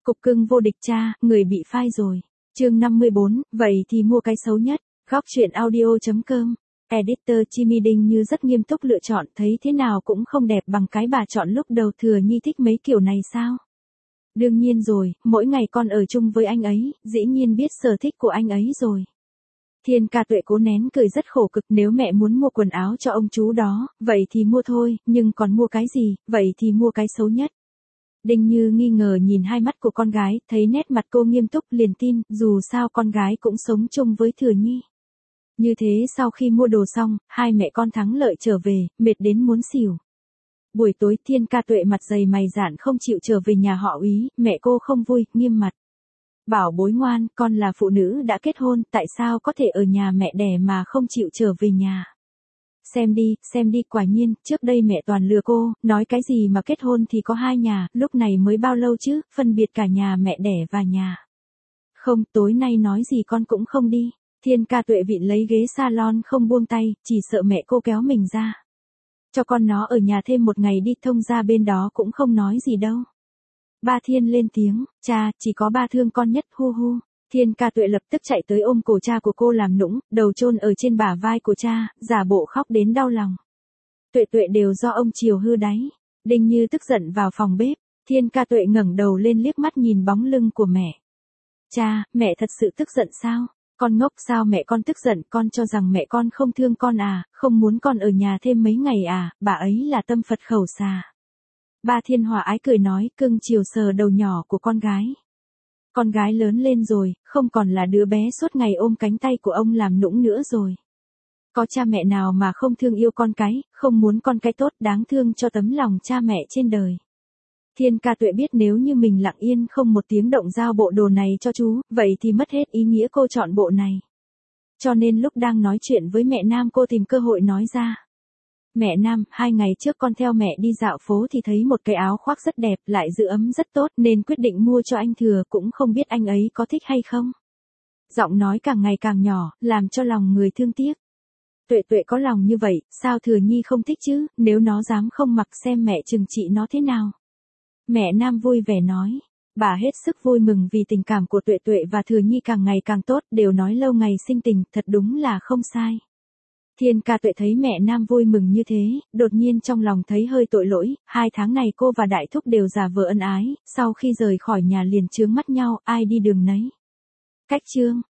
Cục cưng vô địch cha, người bị phai rồi. Chương 54, vậy thì mua cái xấu nhất. Góc truyện audio.com. Editor Chimi Đinh như rất nghiêm túc lựa chọn, thấy thế nào cũng không đẹp bằng cái bà chọn lúc đầu. Thừa Nhi thích mấy kiểu này sao? Đương nhiên rồi, mỗi ngày con ở chung với anh ấy, dĩ nhiên biết sở thích của anh ấy rồi. Thiên Ca Tuệ cố nén cười rất khổ cực, nếu mẹ muốn mua quần áo cho ông chú đó, vậy thì mua thôi, nhưng còn mua cái gì, vậy thì mua cái xấu nhất. Đinh Như nghi ngờ nhìn hai mắt của con gái, thấy nét mặt cô nghiêm túc liền tin, dù sao con gái cũng sống chung với Thừa Nhi. Như thế sau khi mua đồ xong, hai mẹ con thắng lợi trở về, mệt đến muốn xỉu. Buổi tối Thiên Ca Tuệ mặt dày mày dạn không chịu trở về nhà họ Úy, mẹ cô không vui, nghiêm mặt. Bảo bối ngoan, con là phụ nữ đã kết hôn, tại sao có thể ở nhà mẹ đẻ mà không chịu trở về nhà? Xem đi, quả nhiên, trước đây mẹ toàn lừa cô, nói cái gì mà kết hôn thì có hai nhà, lúc này mới bao lâu chứ, phân biệt cả nhà mẹ đẻ và nhà. Không, tối nay nói gì con cũng không đi. Thiên Ca Tuệ vịn lấy ghế salon không buông tay, chỉ sợ mẹ cô kéo mình ra. Cho con nó ở nhà thêm một ngày đi, thông ra bên đó cũng không nói gì đâu. Ba Thiên lên tiếng, cha, chỉ có ba thương con nhất, hu hu. Thiên Ca Tuệ lập tức chạy tới ôm cổ cha của cô làm nũng, đầu chôn ở trên bả vai của cha, giả bộ khóc đến đau lòng. Tuệ Tuệ đều do ông chiều hư đáy. Đinh Như tức giận vào phòng bếp, Thiên Ca Tuệ ngẩng đầu lên liếc mắt nhìn bóng lưng của mẹ. Cha, mẹ thật sự tức giận sao? Con ngốc sao mẹ con tức giận, con cho rằng mẹ con không thương con à, không muốn con ở nhà thêm mấy ngày à, bà ấy là tâm Phật khẩu xà. Ba Thiên hòa ái cười nói, cưng chiều sờ đầu nhỏ của con gái. Con gái lớn lên rồi, không còn là đứa bé suốt ngày ôm cánh tay của ông làm nũng nữa rồi. Có cha mẹ nào mà không thương yêu con cái, không muốn con cái tốt, đáng thương cho tấm lòng cha mẹ trên đời. Thiên Ca Tuệ biết nếu như mình lặng yên không một tiếng động giao bộ đồ này cho chú, vậy thì mất hết ý nghĩa cô chọn bộ này. Cho nên lúc đang nói chuyện với mẹ Nam cô tìm cơ hội nói ra. Mẹ Nam, 2 ngày trước con theo mẹ đi dạo phố thì thấy một cái áo khoác rất đẹp, lại giữ ấm rất tốt nên quyết định mua cho anh Thừa, cũng không biết anh ấy có thích hay không. Giọng nói càng ngày càng nhỏ, làm cho lòng người thương tiếc. Tuệ Tuệ có lòng như vậy, sao Thừa Nhi không thích chứ, nếu nó dám không mặc xem mẹ trừng trị nó thế nào. Mẹ Nam vui vẻ nói, bà hết sức vui mừng vì tình cảm của Tuệ Tuệ và Thừa Nhi càng ngày càng tốt, đều nói lâu ngày sinh tình, thật đúng là không sai. Thiên Ca Tuệ thấy mẹ Nam vui mừng như thế, đột nhiên trong lòng thấy hơi tội lỗi, 2 tháng này cô và Đại Thúc đều giả vờ ân ái, sau khi rời khỏi nhà liền chướng mắt nhau, ai đi đường nấy. Cách chương.